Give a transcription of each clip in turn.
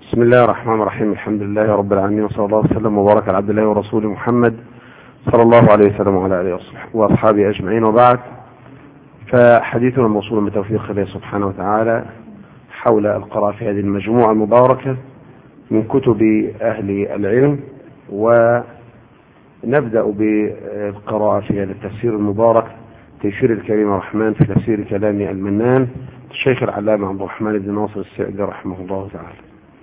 بسم الله الرحمن الرحيم. الحمد لله رب العالمين، وصلى الله وسلم وبارك على عبد الله ورسوله محمد صلى الله عليه وسلم وعلى اله واصحابه اجمعين، وبعد. فحديثنا موصول بتوفيق الله سبحانه وتعالى حول القراءة في هذه المجموعة المباركة من كتب أهل العلم، ونبدأ بالقراءة في هذا التفسير المبارك تيسير الكريم الرحمن في تفسير كلام المنان الشيخ العلامة عبد الرحمن بن ناصر السعدي رحمه الله تعالى.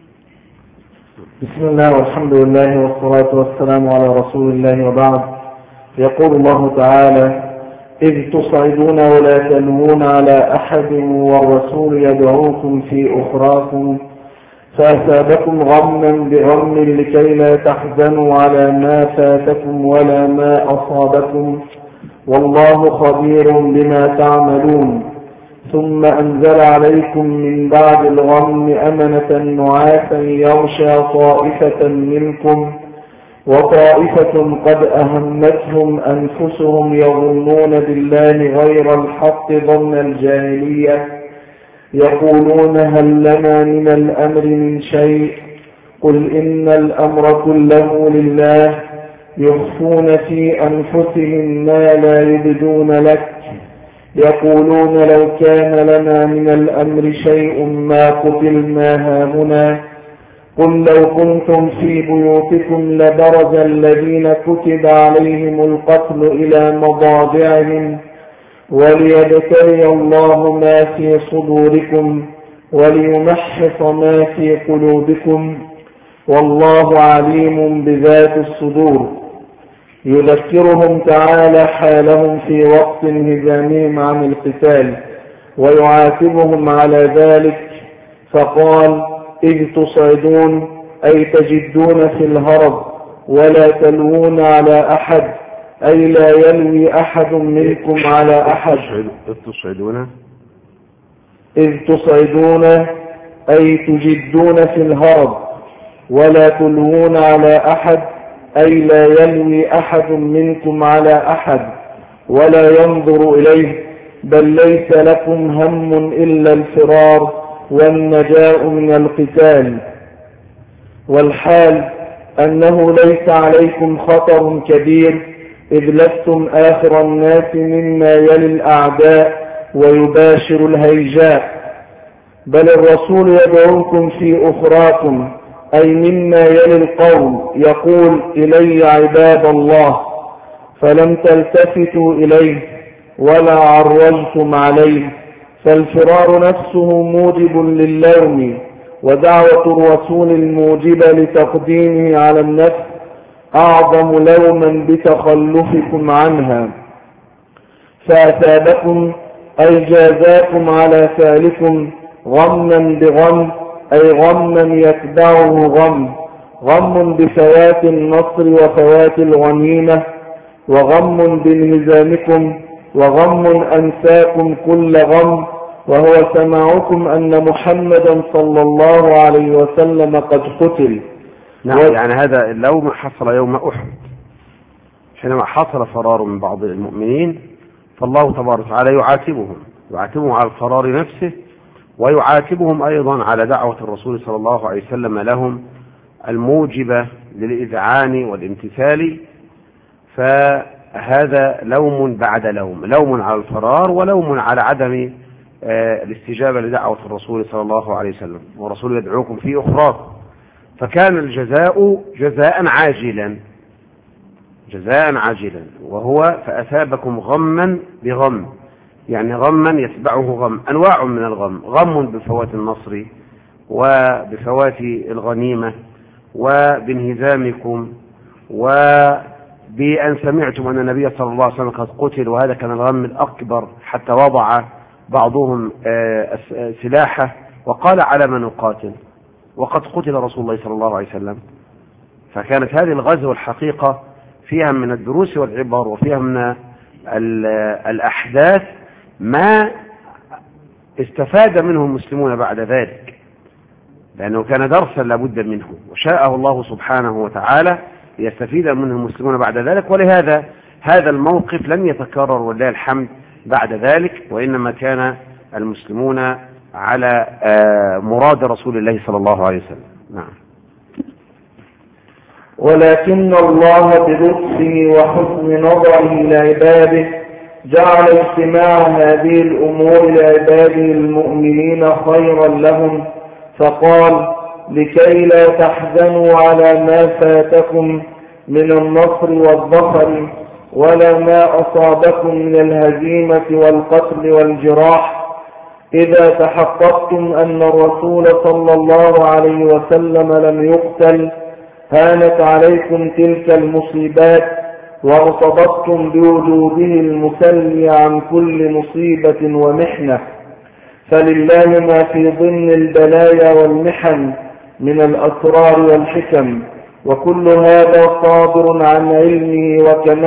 بسم الله والحمد لله والصلاة والسلام على رسول الله، وبعد. يقول الله تعالى: إذ تصعدون ولا تلوون على أحد والرسول يدعوكم في أخراكم فأثابكم غما بغم لكي لا تحزنوا على ما فاتكم ولا ما أصابكم والله خبير بما تعملون. ثم أنزل عليكم من بعد الغم أمنة نعاسا يغشى طائفة منكم وطائفة قد أهمتهم أنفسهم يظنون بالله غير الحق ظن الجاهلية يقولون هل لنا من الأمر من شيء قل إن الأمر كله لله يخفون في أنفسهم ما لا يبدون لك يقولون لو كان لنا من الأمر شيء ما قتلنا هاهنا قل لو كنتم في بيوتكم لبرز الذين كتب عليهم القتل إلى مضاجعهم وليبتلي الله ما في صدوركم وليمحص ما في قلوبكم والله عليم بذات الصدور. يذكرهم تعالى حالهم في وقت انهزامهم عن القتال ويعاتبهم على ذلك، فقال: إذ تصعدون أي تجدون في الهرب ولا تلوون على أحد أي لا يلوي أحد منكم على أحد. إذ تصعدون أي تجدون في الهرب ولا تلوون على أحد أي لا يلوي أحد منكم على أحد ولا ينظر إليه، بل ليس لكم هم إلا الفرار والنجاء من القتال، والحال أنه ليس عليكم خطر كبير إذ لستم آخر الناس مما يلي الأعداء ويباشر الهيجاء، بل الرسول يدعوكم في أخراكم أي مما يلي القوم يقول إلي عباد الله فلم تلتفتوا إليه ولا عرجتم عليه، فالفرار نفسه موجب للوم ودعوة الرسول الموجبة لتقديمه على النفس أعظم لوما بتخلفكم عنها، فأثابكم أي جازاكم على فعلكم غما بغم أي غما يتبعه غم بفوات النصر وفوات الغنيمة وغم بانهزامكم وغم أنساكم كل غم وهو سماعكم أن محمدا صلى الله عليه وسلم قد قتل. نعم، يعني هذا اللوم حصل يوم أحد حينما حصل فرار من بعض المؤمنين، فالله تبارك وتعالى يعاتبهم على الفرار نفسه، ويعاتبهم أيضا على دعوة الرسول صلى الله عليه وسلم لهم الموجبة للإذعان والامتثال، فهذا لوم بعد لوم على الفرار ولوم على عدم الاستجابة لدعوة الرسول صلى الله عليه وسلم، والرسول يدعوكم في أخراكم، فكان الجزاء جزاء عاجلا وهو فأثابكم غما بغم، يعني غما يتبعه غم، أنواع من الغم، غم بفوات النصر وبفوات الغنيمة وبانهزامكم وبأن سمعتم أن النبي صلى الله عليه وسلم قد قتل، وهذا كان الغم الأكبر حتى وضع بعضهم سلاحه وقال على من نقاتل وقد قتل رسول الله صلى الله عليه وسلم. فكانت هذه الغزوة الحقيقة فيها من الدروس والعبر وفيها من الأحداث ما استفاد منه المسلمون بعد ذلك، لأنه كان درسا لابد منه وشاءه الله سبحانه وتعالى ليستفيد منه المسلمون بعد ذلك، ولهذا هذا الموقف لم يتكرر ولله الحمد بعد ذلك، وإنما كان المسلمون على مراد رسول الله صلى الله عليه وسلم. نعم. ولكن الله بلطفه وحسن نظره لعباده جعل اجتماع هذه الأمور لعباده المؤمنين خيرا لهم، فقال: لكي لا تحزنوا على ما فاتكم من النصر والظفر ولا ما أصابكم من الهزيمة والقتل والجراح، إذا تحققتم أن الرسول صلى الله عليه وسلم لم يقتل هانت عليكم تلك المصيبات وارتبطتم بوجوده المسلي عن كل مصيبة ومحنة، فلله ما في ضمن البلايا والمحن من الأسرار والحكم، وكل هذا صادر عن علمه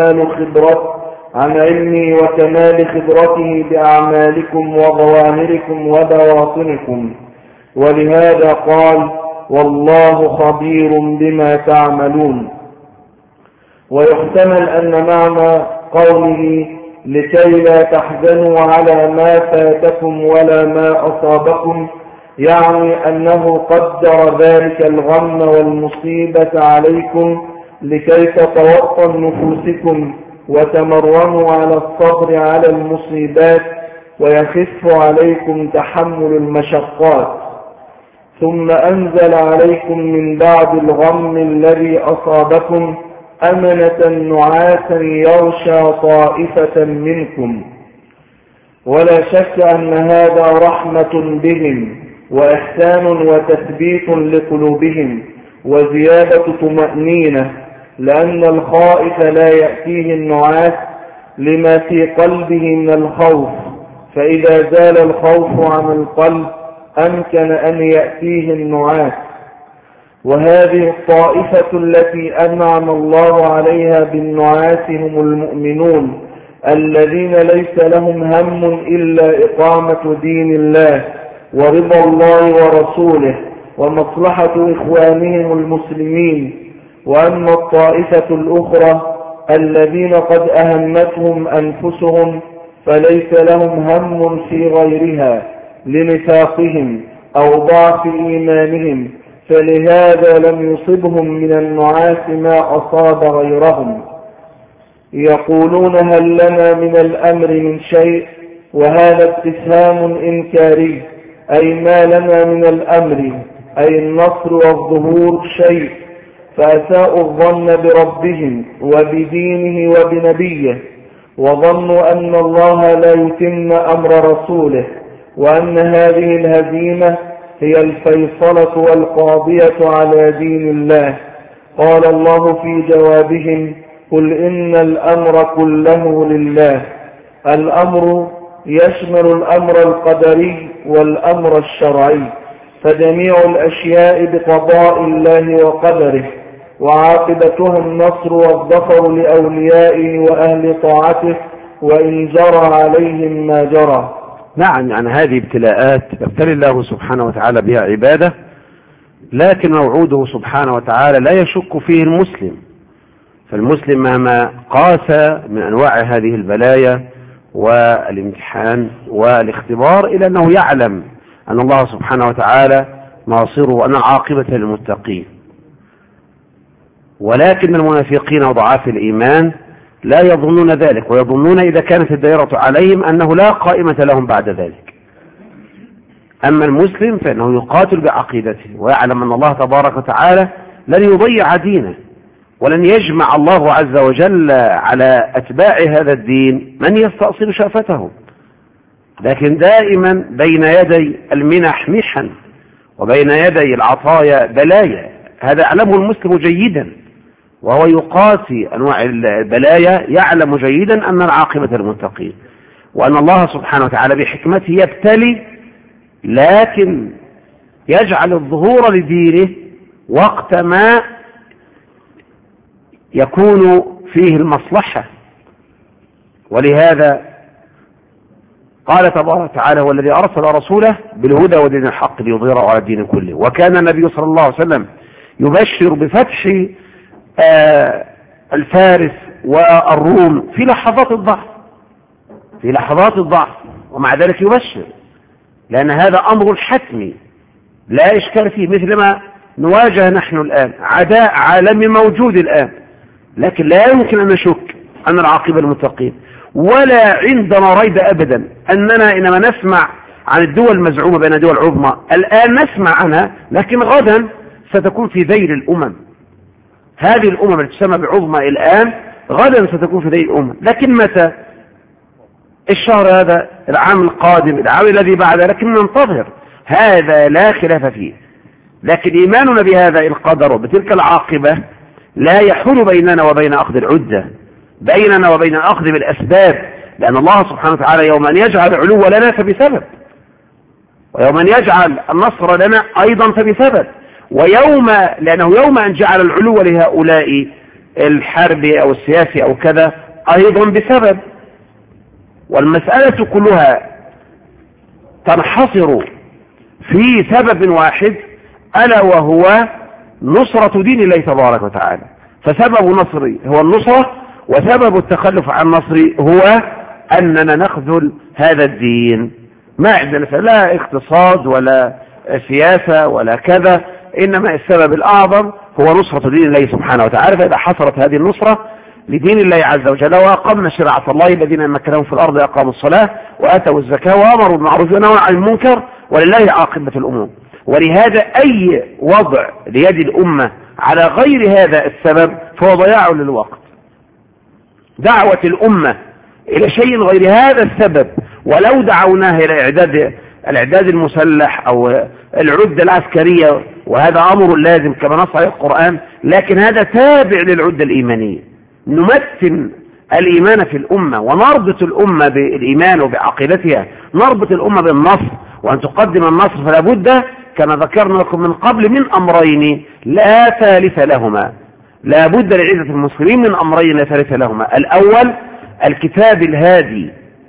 وكمال خبرته بأعمالكم وظواهركم وبواطنكم، ولهذا قال: والله خبير بما تعملون. ويحتمل أن معنى قوله لكي لا تحزنوا على ما فاتكم ولا ما أصابكم يعني أنه قدر ذلك الغم والمصيبة عليكم لكي تتوطن نفوسكم وتمرنوا على الصبر على المصيبات ويخف عليكم تحمل المشقات، ثم أنزل عليكم من بعد الغم الذي أصابكم أمنة نعاسا يغشى طائفة منكم. ولا شك أن هذا رحمة بهم وإحسان وتثبيت لقلوبهم وزيادة طمأنينة، لأن الخائف لا يأتيه النعاس لما في قلبه من الخوف، فإذا زال الخوف عن القلب أمكن أن يأتيه النعاس. وهذه الطائفة التي أنعم الله عليها بالنعاس هم المؤمنون الذين ليس لهم هم إلا إقامة دين الله ورضا الله ورسوله ومصلحة إخوانهم المسلمين. وأما الطائفة الأخرى الذين قد أهمتهم أنفسهم فليس لهم هم في غيرها لنفاقهم أو ضعف إيمانهم، فلهذا لم يصبهم من النعاس ما أصاب غيرهم. يقولون هل لنا من الأمر من شيء؟ وهذا استفهام إنكاري، أي ما لنا من الأمر أي النصر والظهور شيء، فأساءوا الظن بربهم وبدينه وبنبيه، وظنوا أن الله لا يتم أمر رسوله، وأن هذه الهزيمة هي الفيصلة والقاضية على دين الله. قال الله في جوابهم: قل إن الأمر كله لله. الأمر يشمل الأمر القدري والأمر الشرعي، فجميع الأشياء بقضاء الله وقدره، وعاقبتها النصر والظفر لأوليائه وأهل طاعته وإن جرى عليهم ما جرى. نعم، يعني هذه ابتلاءات يبتلي الله سبحانه وتعالى بها عباده، لكن موعوده سبحانه وتعالى لا يشك فيه المسلم. فالمسلم مهما قاس من أنواع هذه البلايا والامتحان والاختبار إلا أنه يعلم أن الله سبحانه وتعالى ناصره وأن العاقبة للمتقين. ولكن المنافقين وضعاف الإيمان لا يظنون ذلك، ويظنون إذا كانت الدائرة عليهم أنه لا قائمة لهم بعد ذلك. أما المسلم فإنه يقاتل بعقيدته ويعلم أن الله تبارك وتعالى لن يضيع دينه، ولن يجمع الله عز وجل على أتباع هذا الدين من يستأصل شأفتهم، لكن دائما بين يدي المنح محن وبين يدي العطايا بلايا. هذا يعلمه المسلم جيدا، وهو يقاسي أنواع البلايا يعلم جيدا أن العاقبة للمتقين، وأن الله سبحانه وتعالى بحكمته يبتلي لكن يجعل الظهور لدينه وقت ما يكون فيه المصلحة. ولهذا قال تبارك وتعالى: هو الذي أرسل رسوله بالهدى ودين الحق ليظهره على الدين كله. وكان النبي صلى الله عليه وسلم يبشر بفتح الفارس والروم في لحظات الضعف، ومع ذلك يبشر، لأن هذا أمر حتمي لا إشكال فيه، مثل ما نواجه نحن الآن عداء عالمي موجود الآن، لكن لا يمكن أن نشك أن العاقبة للمتقين، ولا عندنا ريب أبدا أننا إنما نسمع عن الدول المزعومة بين دول عظمى الآن نسمع عنها، لكن غدا ستكون في ذيل الأمم. هذه الأمم التي تسمى بعظمى الآن غدا ستكون في ذيل الأمم. لكن متى؟ الشهر هذا، العام القادم، العام الذي بعده، لكن ننتظر، هذا لا خلاف فيه. لكن إيماننا بهذا القدر وبتلك العاقبة لا يحول بيننا وبين أخذ العدة، بيننا وبين الأخذ بالأسباب، لأن الله سبحانه وتعالى يوم أن يجعل العلو لنا فبسبب، ويوم أن يجعل النصر لنا أيضا فبسبب، لأنه يوم أن جعل العلو لهؤلاء الحرب أو السياسي أو كذا أيضا بسبب. والمسألة كلها تنحصر في سبب واحد، ألا وهو نصرة دين الله تبارك وتعالى. فسبب نصري هو النصرة، وسبب التخلف عن نصري هو أننا نخذل هذا الدين. ما عندنا لا اقتصاد ولا سياسة ولا كذا، إنما السبب الأعظم هو نصرة دين الله سبحانه وتعالى. فإذا حصلت هذه النصرة لدين الله عز وجل وأقمنا شريعة الله الذين مكنهم في الأرض أقاموا الصلاة وآتوا الزكاة وأمروا بالمعروف ونهوا عن المنكر ولله عاقبة الأمور. ولهذا أي وضع ليد الأمة على غير هذا السبب فهو ضياع للوقت. دعوة الأمة إلى شيء غير هذا السبب، ولو دعوناه إلى الإعداد المسلح أو العدة العسكرية، وهذا أمر لازم كما نص عليه القرآن، لكن هذا تابع للعدة الإيمانية. نمتن الإيمان في الأمة ونربط الأمة بالإيمان وبعقيدتها، نربط الأمة بالنصر، وأن تقدم النصر فلا بد كما ذكرنا لكم من قبل من أمرين لا ثالث لهما. لا بد لعزة المسلمين من أمرين لا ثالث لهما: الأول الكتاب الهادي،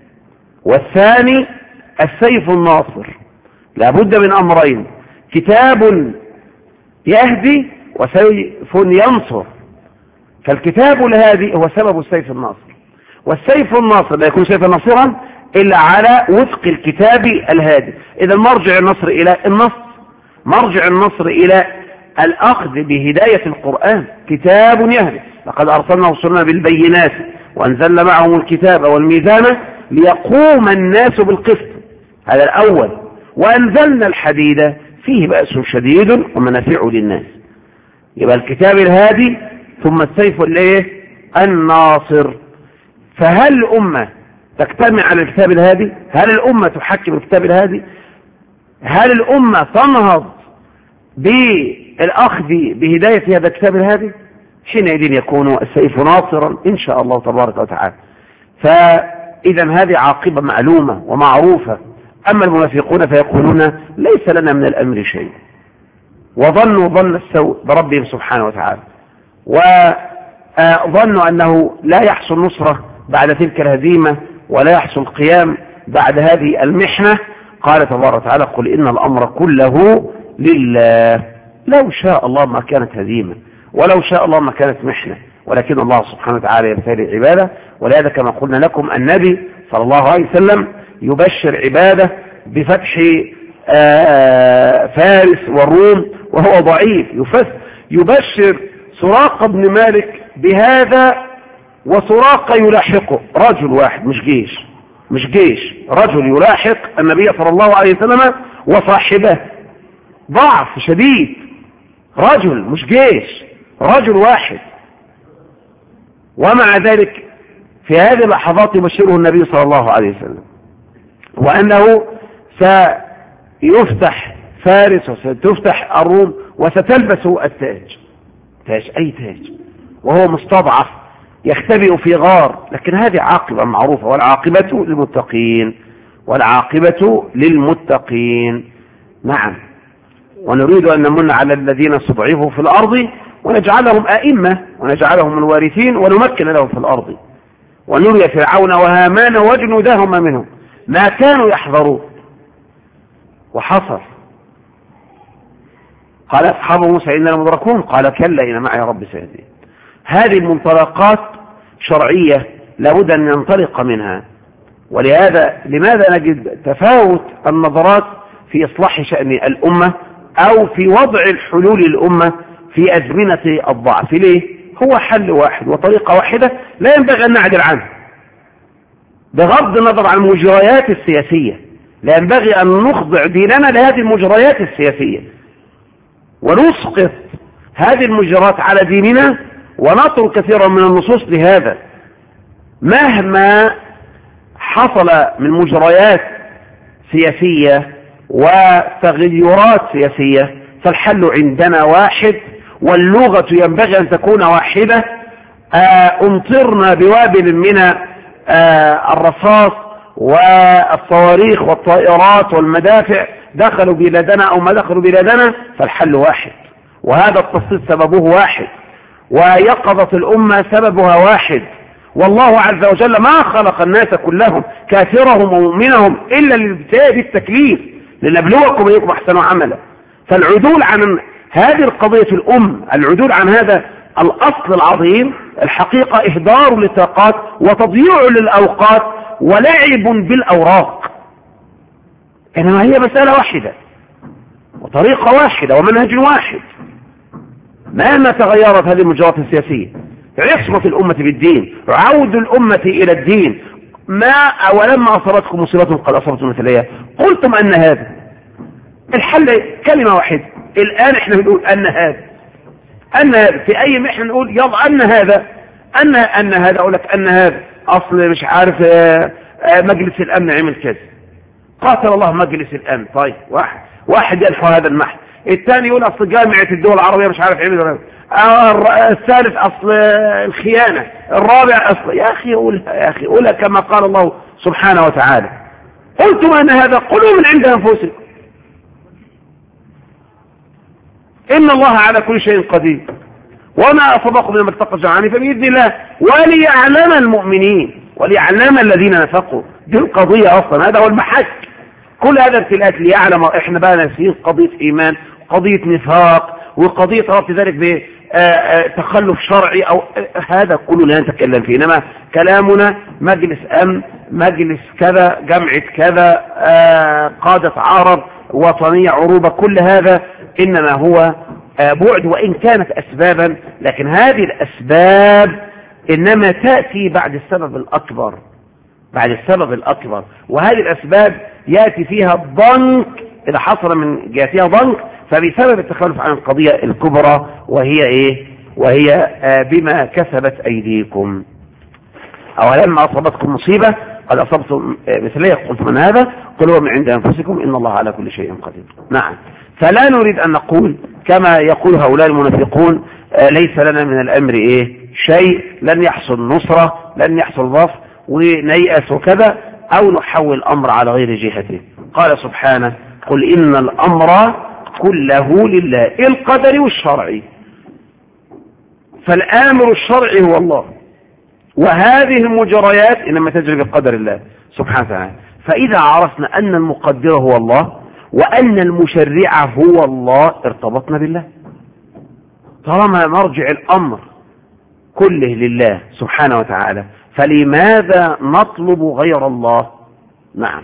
والثاني السيف الناصر. لا بد من أمرين: كتاب يهدي وسيف ينصر. فالكتاب الهادي هو سبب السيف الناصر، والسيف الناصر لا يكون سيفا ناصرا إلا على وفق الكتاب الهادي. إذا مرجع النصر إلى النص، مرجع النصر إلى الأخذ بهداية القرآن. كتاب يهدي، لقد أرسلنا رسلنا بالبينات وأنزلنا معهم الكتاب والميزان ليقوم الناس بالقسط، هذا الأول. وأنزلنا الحديد فيه بأس شديد ومنافع للناس. يبقى الكتاب الهادي ثم السيف الناصر. فهل الأمة تجتمع على الكتاب الهادي؟ هل الأمة تحكم الكتاب الهادي؟ هل الأمة تنهض بالأخذ بهداية هذا الكتاب الهادي؟ حينئذ يكون السيف ناصرا إن شاء الله تبارك وتعالى. فإذا هذه عاقبة معلومة ومعروفة. أما المنافقون فيقولون ليس لنا من الأمر شيء، وظنوا ظن السوء بربهم سبحانه وتعالى، وظنوا أنه لا يحصل نصرة بعد تلك الهزيمة ولا يحصل قيام بعد هذه المحنة. قال تبارك وتعالى: قل إن الأمر كله لله. لو شاء الله ما كانت هزيمة، ولو شاء الله ما كانت محنة، ولكن الله سبحانه وتعالى يبتلي عباده. ولهذا كما قلنا لكم النبي صلى الله عليه وسلم يبشر عباده بفتح فارس والروم وهو ضعيف. يبشر سراقة بن مالك بهذا، وسراقة يلاحقه رجل واحد، مش جيش، رجل يلاحق النبي صلى الله عليه وسلم وصاحبه، ضعف شديد، رجل مش جيش، رجل واحد. ومع ذلك في هذه اللحظات يبشره النبي صلى الله عليه وسلم وأنه سيفتح فارس وستفتح الروم وستلبس التاج، أي تاج، وهو مستضعف يختبئ في غار. لكن هذه عاقبة معروفة، والعاقبة للمتقين. نعم. ونريد أن نمن على الذين استضعفوا في الأرض ونجعلهم أئمة ونجعلهم الوارثين ونمكن لهم في الأرض ونري فرعون وهامان وجنودهما منهم ما كانوا يحذرون. وحصل. قال أصحاب موسى إننا مدركون قال كلا إن معي رب سيهدين. هذه المنطلقات شرعية لابد أن ننطلق منها. ولهذا لماذا نجد تفاوت النظرات في إصلاح شأن الأمة أو في وضع الحلول للأمة في أزمنة الضعف. ليه؟ هو حل واحد وطريقة واحدة لا ينبغي أن نعدل عنه بغض النظر عن المجريات السياسية. لا ينبغي أن نخضع ديننا لهذه المجريات السياسية ونسقط هذه المجريات على ديننا ونترك كثيرا من النصوص لهذا. مهما حصل من مجريات سياسية وتغيرات سياسية فالحل عندنا واحد، واللغة ينبغي أن تكون واحدة. أمطرنا بوابل من الرصاص والصواريخ والطائرات والمدافع دخلوا بلادنا أو ما دخلوا بلادنا، فالحل واحد، وهذا التصديق سببه واحد، ويقظة الأمة سببها واحد. والله عز وجل ما خلق الناس كلهم كافرهم ومؤمنهم إلا للابتلاء بالتكليف لنبلوكم أيكم أحسن عملا. فالعدول عن هذه القضية العدول عن هذا الأصل العظيم الحقيقة إهدار للطاقات وتضييع للأوقات ولعب بالأوراق، إنما هي مسألة واحدة وطريقة واحدة ومنهج واحد. مهما تغيرت هذه المجريات السياسية عصمة الأمة بالدين، عود الأمة إلى الدين. ولما أصابتكم مصيبة قد أصابتم مثلها قلتم أن هذا الحل كلمة واحدة. الآن احنا بنقول أن هذا في أي محنة نقول يلا أن هذا أقول لك أن هذا أصل مش عارف مجلس الأمن عمل كذا، قاتل الله مجلس الأمن. طيب واحد ينحو هذا المحن، الثاني يقول أصل جامعة الدول العربية مش عارف عمل، الثالث أصل الخيانة، الرابع أصل. يا أخي قولها كما قال الله سبحانه وتعالى قلتم أن هذا قلوا من عند أنفسكم إن الله على كل شيء قدير وما أصابكم من التقى الجمعان فبإذن الله وليعلم المؤمنين وليعلم الذين نفقوا. دي القضية أصلا، هذا هو المحك. كل هذا ابتلاءات ليعلم. احنا بقى ناسين قضية إيمان، قضية نفاق، وقضية ربط ذلك بتخلف شرعي أو هذا كله لا نتكلم فيه. إنما كلامنا مجلس أمن، مجلس كذا، جمعة كذا، قادة عرب وطنية عروبة، كل هذا إنما هو بعد وإن كانت أسبابا، لكن هذه الأسباب إنما تأتي بعد السبب الأكبر. وهذه الأسباب يأتي فيها ضنك، إذا حصل من جهتها ضنك فبسبب التخلف عن القضية الكبرى وهي إيه؟ وهي بما كسبت أيديكم. أولما أصابتكم مصيبة قد أصبتم مثلية قلت من هذا قلوا من عند أنفسكم إن الله على كل شيء قدير. نعم. فلا نريد أن نقول كما يقول هؤلاء المنافقون ليس لنا من الأمر شيء، لن يحصل نصرة، لن يحصل ظفر ونيأس وكذا، أو نحول الأمر على غير جهته. قال سبحانه قل إن الأمر كله لله، القدر والشرعي. فالآمر الشرعي هو الله، وهذه المجريات إنما تجري بقدر الله سبحانه وتعالى. فإذا عرفنا أن المقدر هو الله وأن المشرع هو الله ارتبطنا بالله. طالما مرجع الأمر كله لله سبحانه وتعالى فلماذا نطلب غير الله؟ نعم.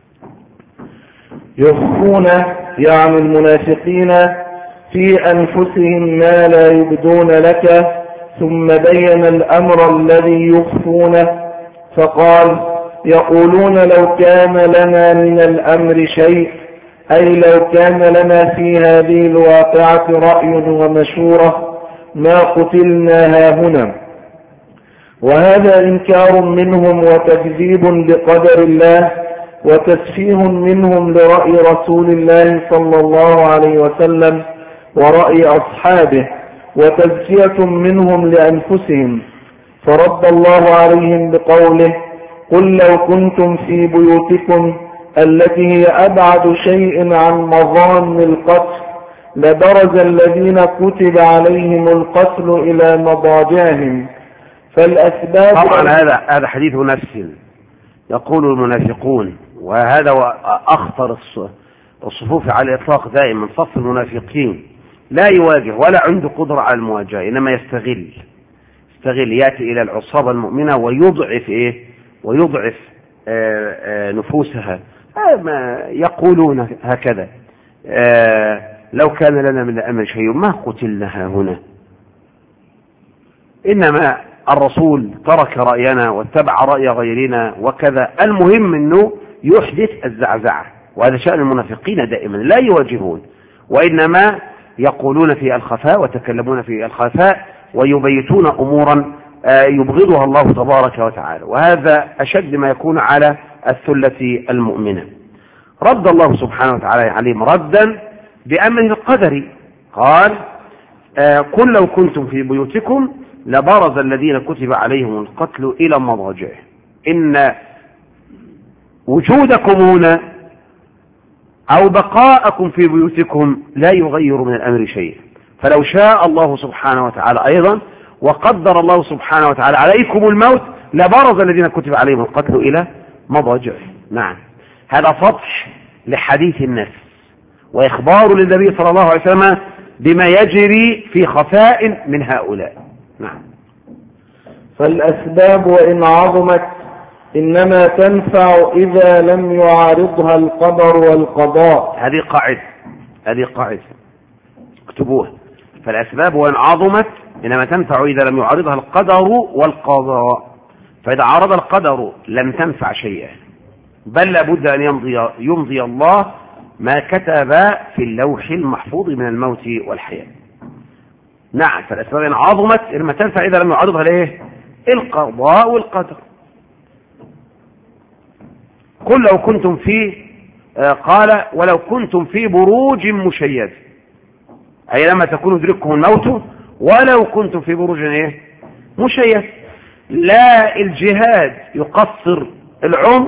يخفون يعني المنافقين في أنفسهم ما لا يبدون لك، ثم بين الأمر الذي يخفونه فقال يقولون لو كان لنا من الأمر شيء، أي لو كان لنا في هذه الواقعة رأي ومشورة ما قتلنا هاهنا. وهذا إنكار منهم وتكذيب لقدر الله وتسفيه منهم لرأي رسول الله صلى الله عليه وسلم ورأي أصحابه، وتزكية منهم لأنفسهم. فرد الله عليهم بقوله قل لو كنتم في بيوتكم التي هي أبعد شيء عن مظان القتل لبرز الذين كتب عليهم القتل إلى مضاجعهم. فالأسباب طبعا هذا حديث نفس يقول المنافقون، وهذا أخطر الصفوف على الإطلاق دائما. صف المنافقين لا يواجه ولا عنده قدرة على المواجهة، إنما يستغل يأتي إلى العصابة المؤمنة ويضعف نفوسها. ما يقولون هكذا لو كان لنا من الأمر شيء ما قتلنا هنا، إنما الرسول ترك رأينا واتبع رأي غيرنا وكذا. المهم أنه يحدث الزعزعة، وهذا شأن المنافقين دائما، لا يواجهون وإنما يقولون في الخفاء وتكلمون في الخفاء ويبيتون أمورا يبغضها الله تبارك وتعالى، وهذا أشد ما يكون على الثلة المؤمنة. رد الله سبحانه وتعالى عليهم ردا بأمره القدري، قال قل لو كنتم في بيوتكم لبرز الذين كتب عليهم القتل إلى مضاجعهم إن وجودكم هنا أو بقاءكم في بيوتكم لا يغير من الأمر شيئا، فلو شاء الله سبحانه وتعالى أيضا وقدر الله سبحانه وتعالى عليكم الموت لبرز الذين كتب عليهم القتل إلى مضاجعهم. نعم، هذا فتح لحديث النفس وإخبار للنبي صلى الله عليه وسلم بما يجري في خفاء من هؤلاء. نعم. فالأسباب وإن عظمت إنما تنفع إذا لم يعارضها القدر والقضاء. هذه قاعدة اكتبوها. فالأسباب وإن عظمت إنما تنفع إذا لم يعارضها القدر والقضاء، فإذا عارض القدر لم تنفع شيئا، بل لابد أن يمضي الله ما كتب في اللوح المحفوظ من الموت والحياة. نعم، فالأسباب إن عظمت إنما تنفع إذا لم يعارضها القضاء والقدر. قل لو كنتم في قال ولو كنتم في بروج مشيدة، أي لما تكون يدرككم الموت ولو كنتم في بروج مشيدة. لا الجهاد يقصر العمر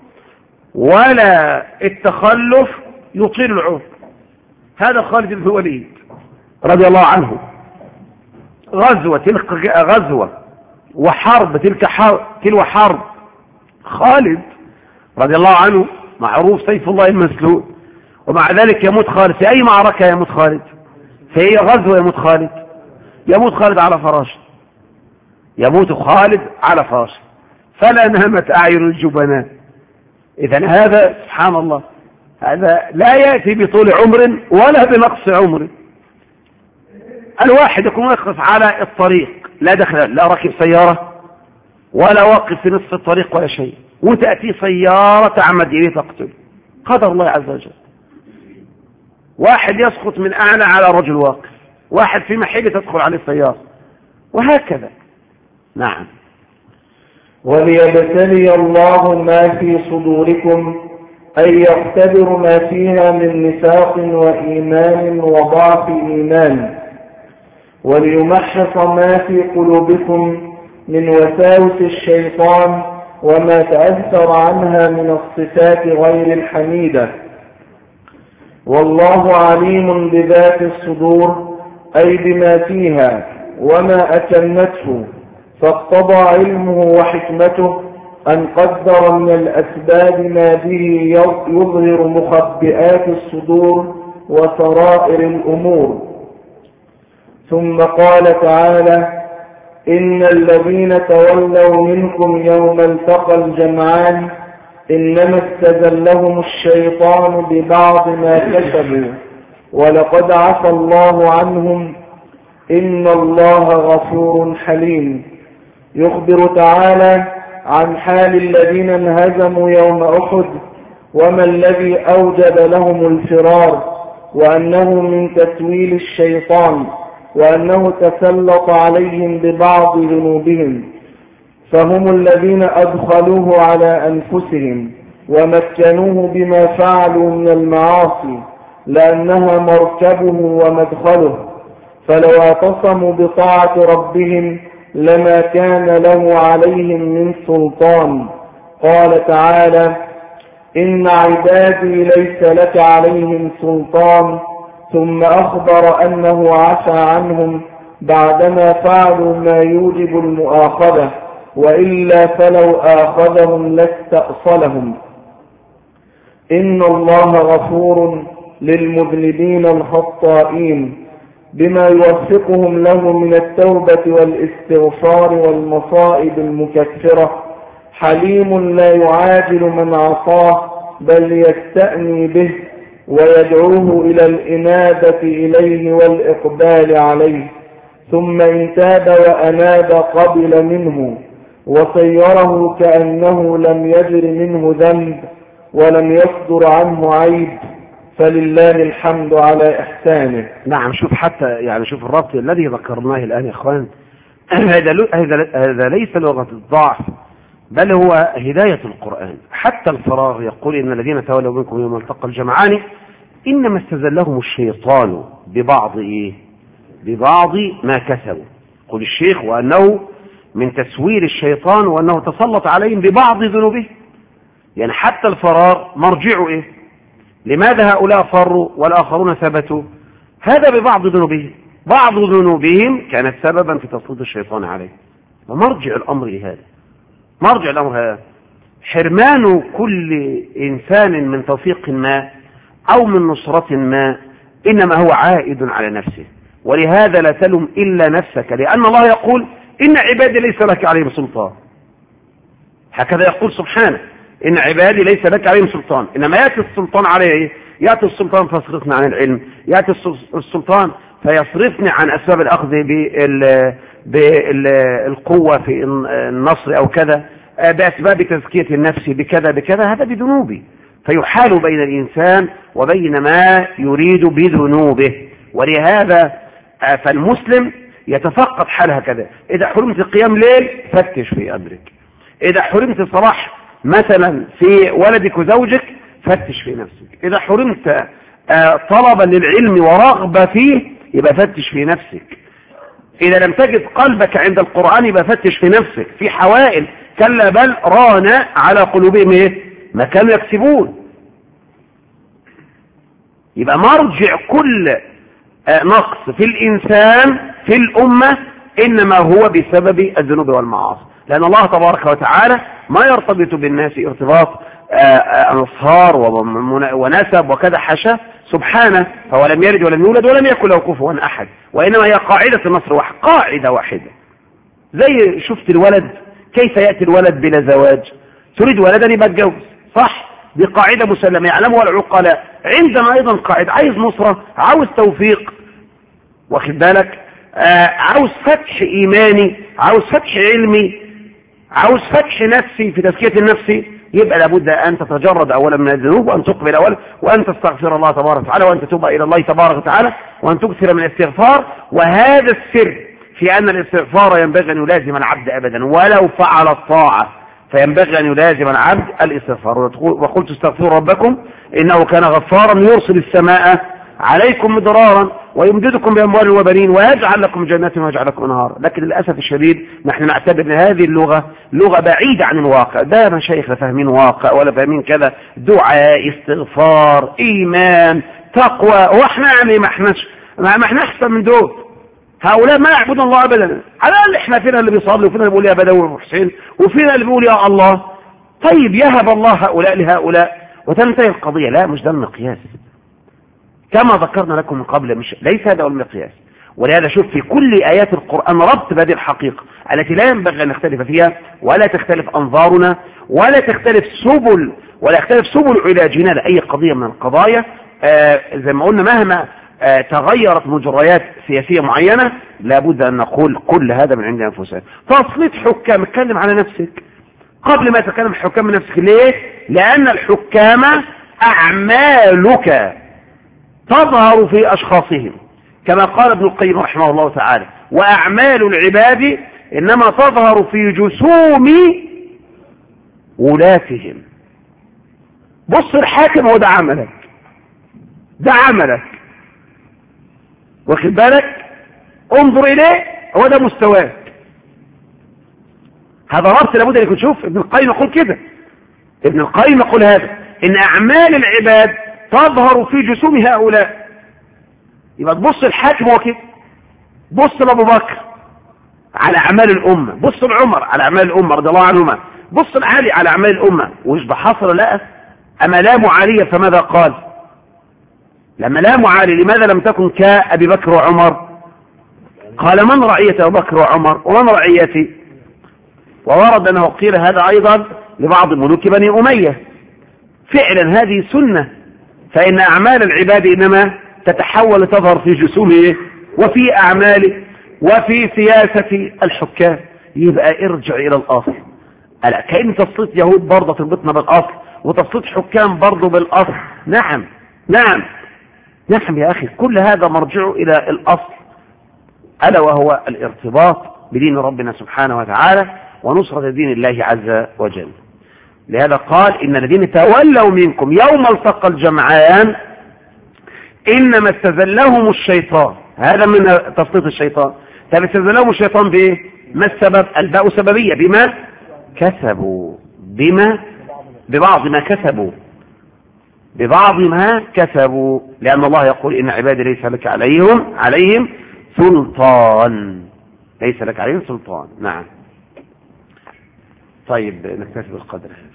ولا التخلف يطيل العمر. هذا خالد بن الوليد رضي الله عنه، غزوة تلك غزوة وحرب تلو حرب. خالد رضي الله عنه معروف سيف الله المسلول، ومع ذلك يموت خالد في أي معركة. يموت خالد في أي غزوة. يموت خالد على فراشه. يموت خالد على فراشه، فلا نامت أعين الجبناء. إذن هذا سبحان الله، هذا لا يأتي بطول عمر ولا بنقص عمر. الواحد يكون واقف على الطريق، لا دخل، لا ركب سيارة ولا واقف في نصف الطريق ولا شيء، وتأتي سيارة تعمد إليه تقتل، قدر الله عز وجل. واحد يسقط من أعلى على رجل واقف، واحد في محل تدخل عليه السيارة، وهكذا. نعم. وليبتلي الله ما في صدوركم، أي يختبر ما فيها من نفاق وإيمان وضعف إيمان، وليمحص ما في قلوبكم من وساوس الشيطان وما تأثر عنها من الصفات غير الحميدة. والله عليم بذات الصدور، أي بما فيها وما أتمته، فاقتضى علمه وحكمته أن قدر من الأسباب ما به يظهر مخبئات الصدور وسرائر الأمور. ثم قال تعالى: إن الذين تولوا منكم يوم التقى الجمعان إنما استزلهم الشيطان ببعض ما كسبوا ولقد عفى الله عنهم إن الله غفور حليم. يخبر تعالى عن حال الذين انهزموا يوم أحد وما الذي أوجب لهم الفرار، وأنه من تسويل الشيطان، وأنه تسلط عليهم ببعض ذنوبهم، فهم الذين أدخلوه على أنفسهم ومكنوه بما فعلوا من المعاصي، لأنها مركبه ومدخله، فلو اعتصموا بطاعة ربهم لما كان له عليهم من سلطان. قال تعالى: إن عبادي ليس لك عليهم سلطان، ثم أخبر أنه عفى عنهم بعدما فعلوا ما يوجب المؤاخذة، وإلا فلو آخذهم لاستأصلهم. إن الله غفور للمذنبين الخطائين بما يوفقهم له من التوبة والاستغفار والمصائب المكفرة، حليم لا يعاجل من عصاه بل يستأني به، ويدعوه إلى الإنابة إليه والإقبال عليه، ثم إن تاب وأناب قبل منه وصيره كأنه لم يجر منه ذنب ولم يصدر عنه عيب، فلله الحمد على إحسانه. نعم، شوف حتى يعني شوف الربط الذي ذكرناه الآن يا إخوان، هذا ليس لغة الضعف، بل هو هداية القرآن. حتى الفراغ يقول إن الذين تولوا منكم يوم التقى الجمعان إنما استزلهم الشيطان ببعض ما كسبوا. قل الشيخ وأنه من تسوير الشيطان وأنه تسلط عليهم ببعض ذنوبه. يعني حتى الفرار مرجعه إيه؟ لماذا هؤلاء فروا والآخرون ثبتوا؟ هذا ببعض ذنوبهم، بعض ذنوبهم كانت سببا في تسليط الشيطان عليه. ومرجع الأمر لهذا، مرجع الأمر هذا حرمان كل إنسان من توفيق ما أو من نصرة ما إنما هو عائد على نفسه. ولهذا لا تلم إلا نفسك، لأن الله يقول إن عبادي ليس لك عليهم سلطان. هكذا يقول سبحانه إن عبادي ليس لك عليهم سلطان. إنما يأتي السلطان عليه إيه؟ يأتي السلطان فيصرفني عن العلم، يأتي السلطان فيصرفني عن أسباب الأخذ بالقوة في النصر أو كذا، بأسباب تزكية النفس بكذا بكذا، هذا بذنوبي. فيحال بين الإنسان وبين ما يريد بذنوبه. ولهذا فالمسلم يتفقد حال هكذا. إذا حرمت قيام ليل فتش في أمرك، إذا حرمت صلاح مثلا في ولدك وزوجك فتش في نفسك، إذا حرمت طلبا للعلم ورغبة فيه يبقى فتش في نفسك، إذا لم تجد قلبك عند القرآن يبقى فتش في نفسك. في حوائل كلا بل ران على قلوبهم إيه؟ ما كانوا يكسبون. يبقى مرجع كل نقص في الإنسان في الأمة إنما هو بسبب الذنوب والمعاصي، لأن الله تبارك وتعالى ما يرتبط بالناس ارتباط أنصار ونسب وكذا، حاشا سبحانه، فهو لم يلد ولم يولد ولم يكن له كفوا أحد، وإنما هي قاعدة النصر واحد، قاعدة واحدة. زي شفت الولد كيف يأتي الولد بلا زواج؟ تريد ولدا يبقى تجوز، صح؟ دي قاعدة مسلمة يعلمها العقلاء. عندنا أيضا قاعدة، عايز نصرة، عاوز توفيق، واخد بالك، عاوز فتح إيماني، عاوز فتح علمي، عاوز فتح نفسي في تزكية النفس، يبقى لابد أن تتجرد أولا من الذنوب، وأن تقبل أولا، وأن تستغفر الله تبارك وتعالى، وأن تتوب إلى الله تبارك وتعالى، وأن تكثر من الاستغفار. وهذا السر في أن الاستغفار ينبغي أن يلازم العبد أبدا ولو فعل الطاعة، فينبغي أن يلازم العبد الاستغفار. وقلت استغفروا ربكم إنه كان غفارا يرسل السماء عليكم مدرارا ويمددكم بأموال وبنين ويجعل لكم جنات ويجعل لكم أنهارا. لكن للأسف الشديد نحن نعتبر أن هذه اللغة لغة بعيدة عن الواقع. ده مشايخ لا فاهمين واقع ولا فاهمين كذا، دعاء، استغفار، إيمان، تقوى، وإحنا يعني ما احنا أحسن من دول. هؤلاء ما يعبدون الله أبدا. على الأقل إحنا فينا اللي بيصلي، وفينا اللي بيقول يا بدوي وحسين، وفينا اللي بيقول يا الله. طيب يهب الله هؤلاء لهؤلاء وتنتهي القضية. لا، مش ده المقياس كما ذكرنا لكم من قبل، ليس هذا هو المقياس. ولهذا شوف في كل آيات القرآن ربط بهذه الحقيقة التي لا ينبغي أن نختلف فيها، ولا تختلف أنظارنا، ولا تختلف سبل علاجنا لأي قضية من القضايا. زي ما قلنا مهما تغيرت مجريات سياسية معينة لابد أن نقول كل هذا من عند أنفسنا. تسليط حكام، اتكلم على نفسك قبل ما تتكلم حكام من نفسك. ليه؟ لأن الحكام أعمالك تظهر في أشخاصهم، كما قال ابن القيم رحمه الله تعالى: وأعمال العباد إنما تظهر في جسوم ولاتهم. بص الحاكم هو ده عملك، ده عملك، واخد بالك، انظر إليه هو ده مستواك. هذا ربط لابد أن تشوف. ابن القيم يقول كده، ابن القيم يقول هذا، إن أعمال العباد تظهر في جسوم هؤلاء. يبقى تبص الحاكم هو كده، بص لأبو بكر على أعمال الأمة، بص لعمر على أعمال الأمة رضي الله عنهما، بص لعلي على أعمال الأمة. ويشبه حصل لا أما لا معالية فماذا قال؟ لما لا معالي لماذا لم تكن كأبي بكر وعمر؟ قال: من رعية أبو بكر وعمر ومن رعيتي؟ وورد أنه قيل هذا أيضا لبعض ملوك بني أمية. فعلا هذه سنة فإن أعمال العباد إنما تتحول تظهر في جسومه وفي أعماله وفي سياسة الحكام. يبقى ارجع إلى الأصل. كأن تسليط يهود برضه تربطنا بالأصل، وتسليط حكام برضه بالأصل. نعم نعم نعم يا أخي، كل هذا مرجعه إلى الأصل، ألا وهو الارتباط بدين ربنا سبحانه وتعالى ونصرة دين الله عز وجل. لهذا قال إن الذين تولوا منكم يوم التقى الجمعان إنما استزلهم الشيطان. هذا من تسليط الشيطان. طب استزلهم الشيطان بإيه؟ ما السبب؟ الباء سببية، بما كسبوا، ببعض ما كسبوا، ببعض ما كسبوا، لأن الله يقول إن عبادي ليس لك عليهم سلطان، ليس لك عليهم سلطان. نعم. طيب نكتفي بالقدر.